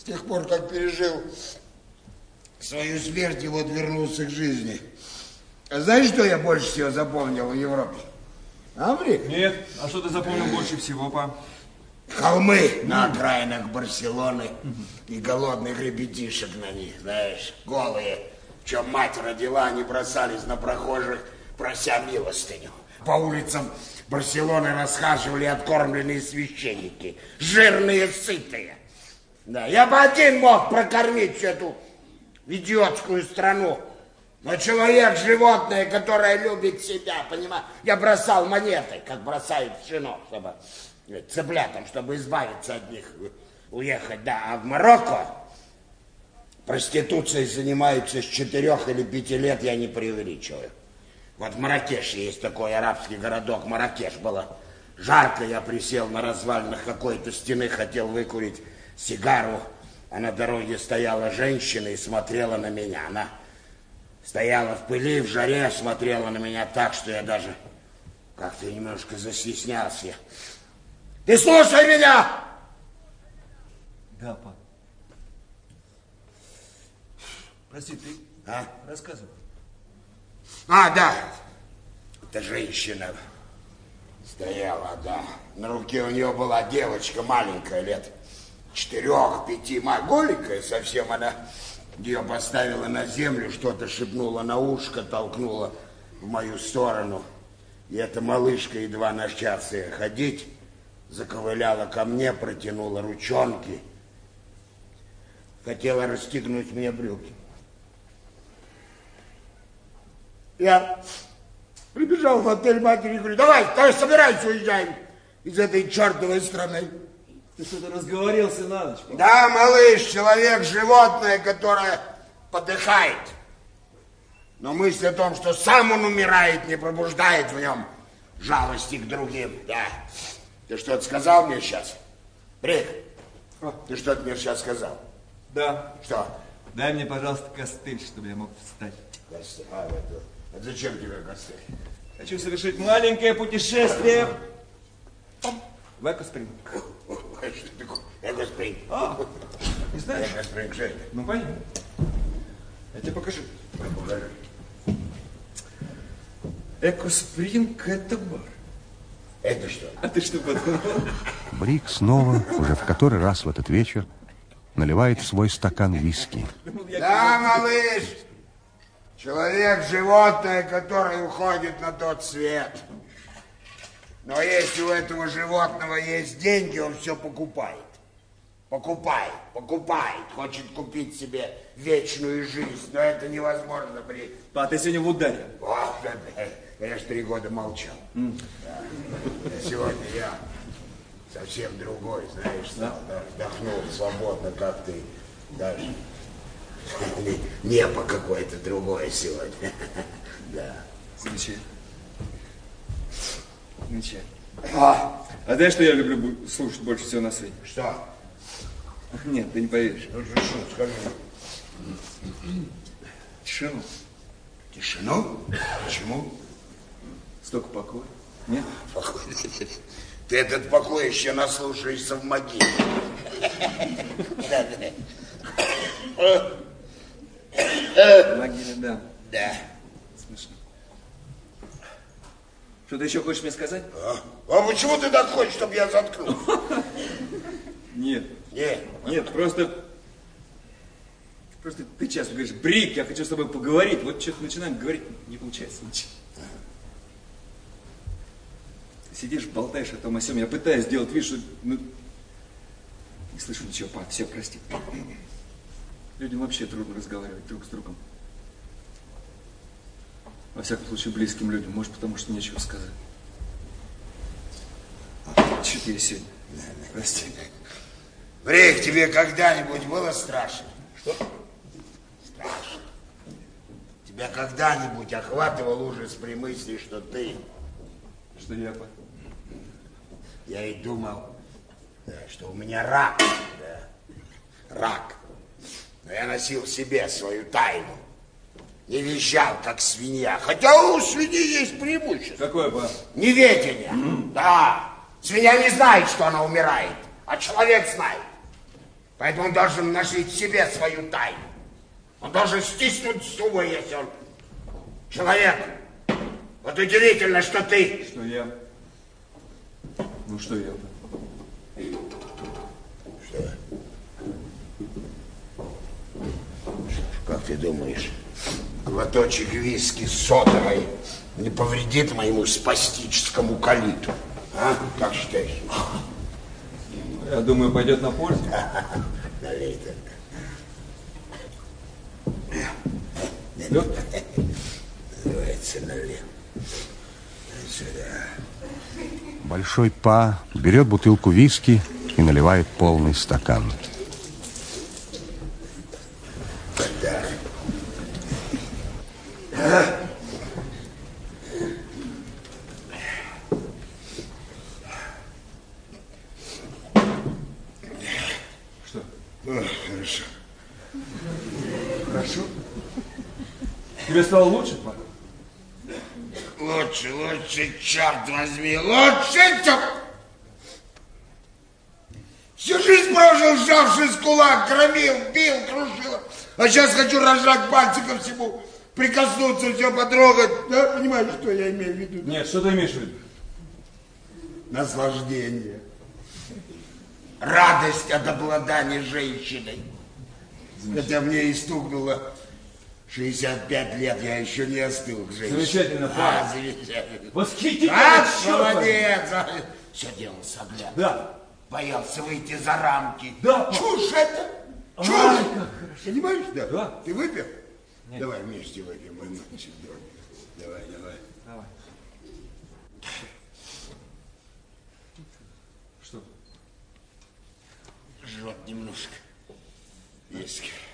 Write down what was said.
тех пор, как пережил свою смерть, и вот вернулся к жизни. А знаешь, что я больше всего запомнил в Европе? Амрик? Нет. А что ты запомнил больше всего, па? Холмы на окраинах Барселоны и голодных ребятишек на них, знаешь, голые. В чем мать родила, они бросались на прохожих, прося милостыню. По улицам Барселоны расхаживали откормленные священники, жирные, сытые. Да, я бы один мог прокормить всю эту идиотскую страну. Но человек, животное, которое любит себя, понимаешь? Я бросал монеты, как бросают пшено, чтобы цыплятам, чтобы избавиться от них, уехать. Да, а в Марокко проституцией занимаются с 4 или 5 лет, я не преувеличиваю. Вот в Маракеше есть такой арабский городок, Маракеш. Было жарко, я присел на развалинах какой-то стены, хотел выкурить сигару, а на дороге стояла женщина и смотрела на меня. Она стояла в пыли, в жаре, смотрела на меня так, что я даже как-то немножко застеснялся. Ты слушай меня! Да, пап. Прости, ты рассказывай. А, да. Эта женщина стояла, да. На руке у нее была девочка маленькая, лет 4-5, голенькая совсем. Она ее поставила на землю, что-то шепнула на ушко, толкнула в мою сторону. И эта малышка, едва начавшая ходить, заковыляла ко мне, протянула ручонки. Хотела расстегнуть мне брюки. Я прибежал в отель матери и говорю, давай, собирайся, уезжаем из этой чертовой страны. Ты что-то разговорился на ночь, папа. Да, малыш, человек, животное, которое подыхает. Но мысль о том, что сам он умирает, не пробуждает в нем жалости к другим. Да. Ты что-то сказал мне сейчас? Брик, ты что-то мне сейчас сказал? Да. Что? Дай мне, пожалуйста, костыль, чтобы я мог встать. Костыль? Это зачем тебе костыль? Хочу совершить маленькое путешествие в Экоспринг. Что такое Экоспринг? Не знаешь? Экоспринг, что это? Ну, понятно. Я тебе покажу. Покажи. Экоспринг – это бар. Это что? А ты что подумал? Брик снова, уже в который раз в этот вечер, наливает в свой стакан виски. Да, малыш, человек, животное, которое уходит на тот свет. Но если у этого животного есть деньги, он все покупает. Покупает. Хочет купить себе вечную жизнь, но это невозможно, Брик. А ты сегодня в ударе. Я ж 3 года молчал. Да. Сегодня я совсем другой, знаешь, стал, да, вдохнул свободно, как ты, даже небо какое-то другое сегодня. Да. Замечательно. А знаешь, что я люблю слушать больше всего на свете? Что? Нет, ты не поверишь. Ну, что, скажи. Тишину. Тишину? Почему? Столько покоя. Нет? Покой. Ты этот покой еще наслушаешься в могиле. В могиле, да. Да. Смешно. Что ты еще хочешь мне сказать? А почему ты так хочешь, чтобы я заткнулся? Нет. Нет, просто ты часто говоришь, Брик, я хочу с тобой поговорить. Вот что-то начинаем говорить, не получается ничего. Сидишь, болтаешь о том о сём. Я пытаюсь сделать вид, что не слышу ничего, пап, все, прости. Людям вообще трудно разговаривать друг с другом. Во всяком случае, близким людям. Может, потому что нечего сказать. Что-то я сегодня. Прости. Брик, тебе когда-нибудь было страшно? Что? Страшно. Тебя когда-нибудь охватывал ужас при мысли, что ты... Что я, пап? Я и думал, да, что у меня рак. Да. Рак. Но я носил в себе свою тайну. Не визжал, как свинья. Хотя у свиньи есть преимущество. Какое, пап? Неведение. Да. Свинья не знает, что она умирает, а человек знает. Поэтому он должен носить в себе свою тайну. Он должен стиснуть зубы, если он человек. Вот удивительно, что ты... Что я? Ну, что я? Что? Как ты думаешь, глоточек виски с содовой не повредит моему спастическому колиту? А? Как считаешь? Я думаю, пойдет на пользу. Налей только. Лед? Называется налей. Сюда. Большой Па берет бутылку виски и наливает полный стакан. Так. Что? Хорошо. Хорошо? Тебе стало лучше, Па? Лучше, черт возьми, лучше, всю жизнь прожил, сжавшись в кулак, громил, бил, крушил. А сейчас хочу разжать пальцы ко всему, прикоснуться, все потрогать. Да, понимаешь, что я имею в виду? Нет, что ты имеешь в виду? Наслаждение. Радость от обладания женщиной. Хотя мне и стукнуло 65 лет, я еще не остыл к женщине. Замечательно, Па. Замечательно. Восхитительно, молодец. Все делал с оглядкой. Да. Боялся выйти за рамки. Да. Чушь это. Чушь. Ай, как хорошо. Понимаешь, да? Да. Ты выпил? Нет. Давай вместе выпьем, мой мальчик. Давай. Давай. Что? Жжет немножко. Виски.